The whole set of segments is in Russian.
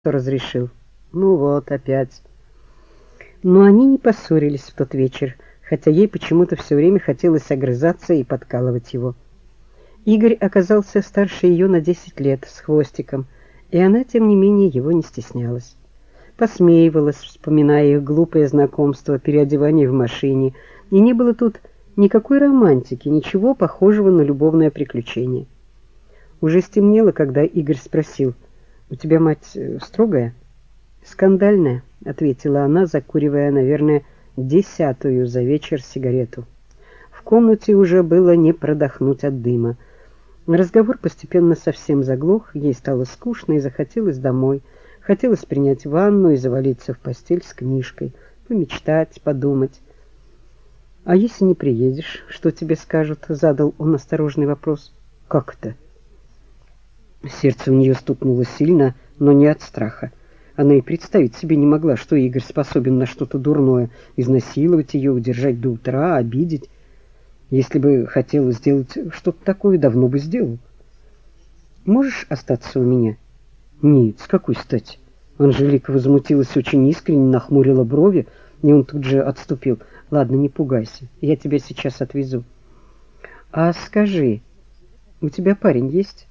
разрешил. Ну вот, опять. Но они не поссорились в тот вечер, хотя ей почему-то все время хотелось огрызаться и подкалывать его. Игорь оказался старше ее на 10 лет, с хвостиком, и она, тем не менее, его не стеснялась. Посмеивалась, вспоминая их глупое знакомство, переодевание в машине, и не было тут никакой романтики, ничего похожего на любовное приключение. Уже стемнело, когда Игорь спросил: «У тебя мать строгая?» «Скандальная», — ответила она, закуривая, наверное, 10-ю за вечер сигарету. В комнате уже было не продохнуть от дыма. Разговор постепенно совсем заглох, ей стало скучно и захотелось домой. Хотелось принять ванну и завалиться в постель с книжкой, помечтать, подумать. «А если не приедешь, что тебе скажут?» — задал он осторожный вопрос. «Как это?» Сердце у нее стукнуло сильно, но не от страха. Она и представить себе не могла, что Игорь способен на что-то дурное, изнасиловать ее, удержать до утра, обидеть. Если бы хотела сделать что-то такое, давно бы сделал. «Можешь остаться у меня?» «Нет, с какой стати?» Анжелика возмутилась очень искренне, нахмурила брови, и он тут же отступил. «Ладно, не пугайся, я тебя сейчас отвезу». «А скажи, у тебя парень есть?»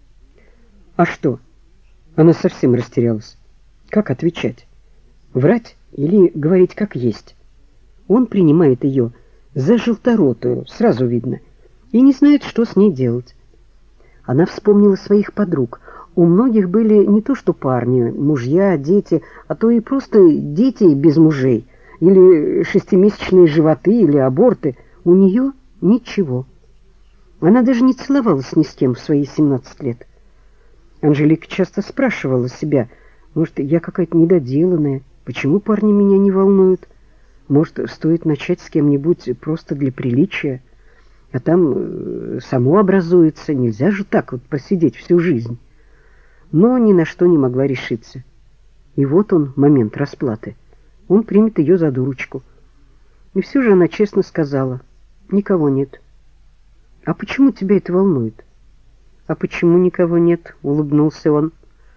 «А что?» Она совсем растерялась. Как отвечать? Врать или говорить как есть? Он принимает ее за желторотую, сразу видно, и не знает, что с ней делать. Она вспомнила своих подруг. У многих были не то что парни, мужья, дети, а то и просто дети без мужей, или шестимесячные животы, или аборты. У нее ничего. Она даже не целовалась ни с кем в свои 17 лет. Анжелика часто спрашивала себя: может, я какая-то недоделанная? Почему парни меня не волнуют? Может, стоит начать с кем-нибудь просто для приличия, а там само образуется. Нельзя же так вот просидеть всю жизнь. Но ни на что не могла решиться. И вот он, момент расплаты. Он примет ее за дурочку. И все же она честно сказала: никого нет. А почему тебя это волнует? А почему никого нет? Улыбнулся он.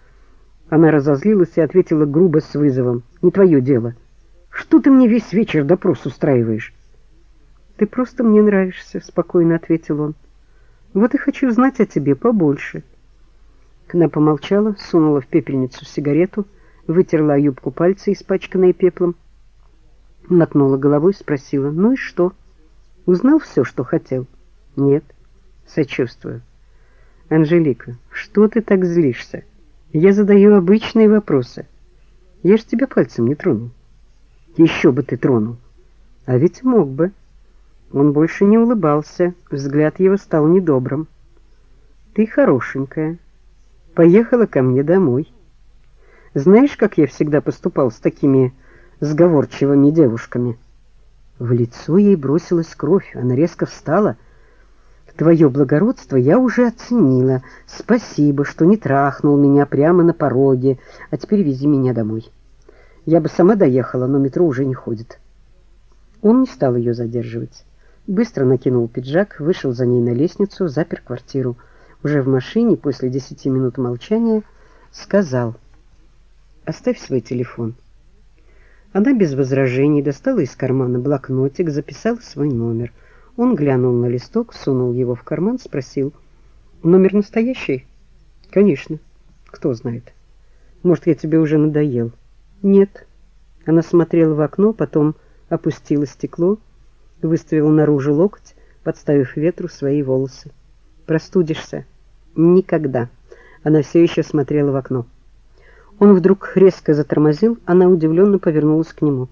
Она разозлилась и ответила грубо, с вызовом: «Не твое дело. Что ты мне весь вечер допрос устраиваешь?» «Ты просто мне нравишься», — спокойно ответил он. «Вот и хочу знать о тебе побольше». Она помолчала, сунула в пепельницу сигарету, вытерла о юбку пальцы, испачканные пеплом, мотнула головой, спросила: «Ну и что? Узнал все, что хотел?» «Нет». «Сочувствую». «Анжелика, что ты так злишься? Я задаю обычные вопросы. Я ж тебя пальцем не тронул». «Еще бы ты тронул». «А ведь мог бы». Он больше не улыбался, взгляд его стал недобрым. «Ты хорошенькая. Поехала ко мне домой. Знаешь, как я всегда поступал с такими сговорчивыми девушками?» В лицо ей бросилась кровь, она резко встала. «Твое благородство я уже оценила. Спасибо, что не трахнул меня прямо на пороге. А теперь вези меня домой. Я бы сама доехала, но метро уже не ходит». Он не стал ее задерживать. Быстро накинул пиджак, вышел за ней на лестницу, запер квартиру. Уже в машине, после 10 минут молчания, сказал: «Оставь свой телефон». Она без возражений достала из кармана блокнотик, записала свой номер. Он глянул на листок, сунул его в карман, спросил: «Номер настоящий?» «Конечно. Кто знает. Может, я тебе уже надоел?» «Нет». Она смотрела в окно, потом опустила стекло, выставила наружу локоть, подставив ветру свои волосы. «Простудишься?» «Никогда». Она все еще смотрела в окно. Он вдруг резко затормозил, она удивленно повернулась к нему.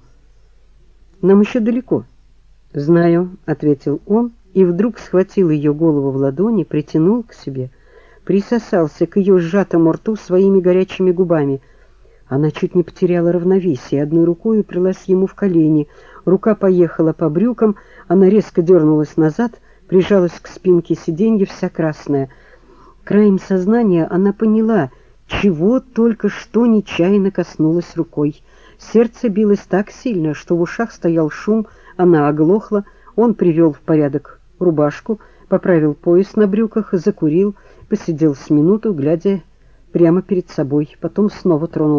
«Нам еще далеко». «Знаю», — ответил он, и вдруг схватил ее голову в ладони, притянул к себе, присосался к ее сжатому рту своими горячими губами. Она чуть не потеряла равновесие, одной рукой уперлась ему в колени, рука поехала по брюкам, она резко дернулась назад, прижалась к спинке сиденья, вся красная. Краем сознания она поняла, чего только что нечаянно коснулась рукой. Сердце билось так сильно, что в ушах стоял шум, она оглохла. Он привел в порядок рубашку, поправил пояс на брюках, закурил, посидел с минуту, глядя прямо перед собой, потом снова тронул